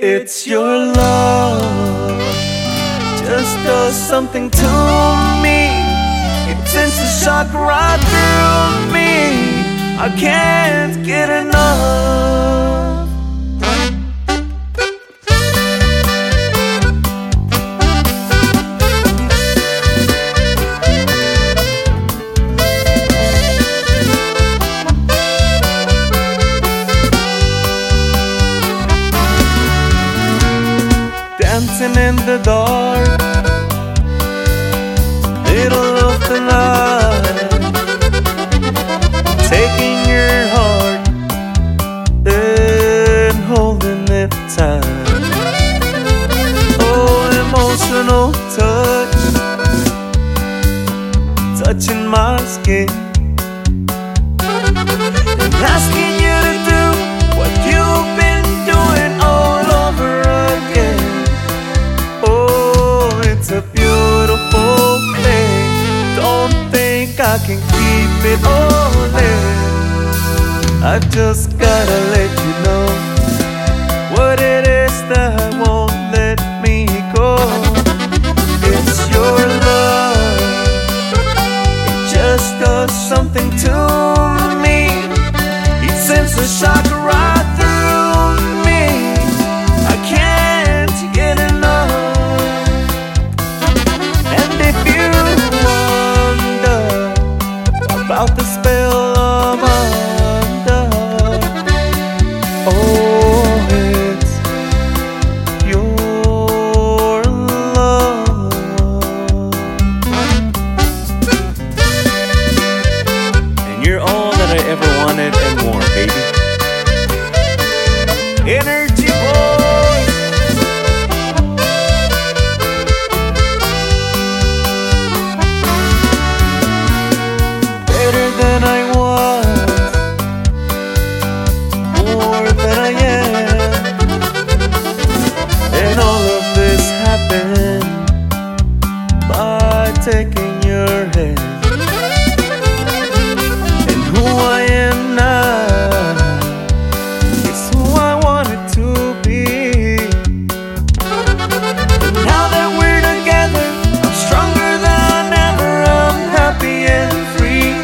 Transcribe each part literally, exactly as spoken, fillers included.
It's your love, just does something to me. It sends a shock right through me. I can't get enough. Dancing in the dark, middle of the night, taking your heart and holding it tight. Oh, emotional touch, touching my skin, and asking you to do what you've been doing all over again. It's a beautiful thing. Don't think I can keep it all in. I just gotta let you know what it is that won't let me go. It's your love, it just does something to me. It sends a shock right through me. I can't get enough. About the spell I'm under. Oh, it's your love, and you're all that I ever wanted and more, baby. Energy boy. Better than I was, more than I am. And all of this happened by taking your hand. And who I am now is who I wanted to be. And now that we're together, I'm stronger than ever. I'm happy and free.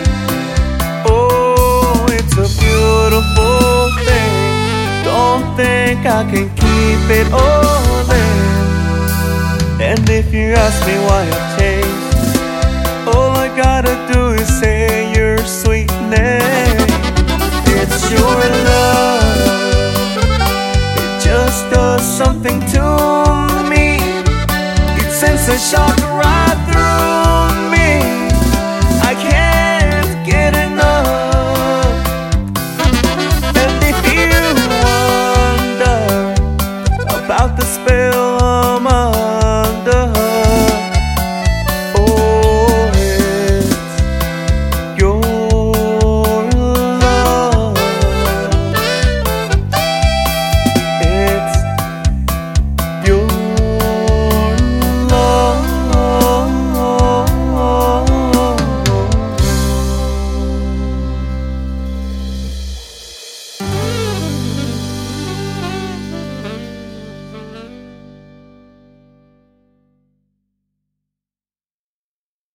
Think I can keep it all in. And if you ask me why I've changed, all I gotta do is say your sweetness. It's your love, it just does something to me. It sends a shock right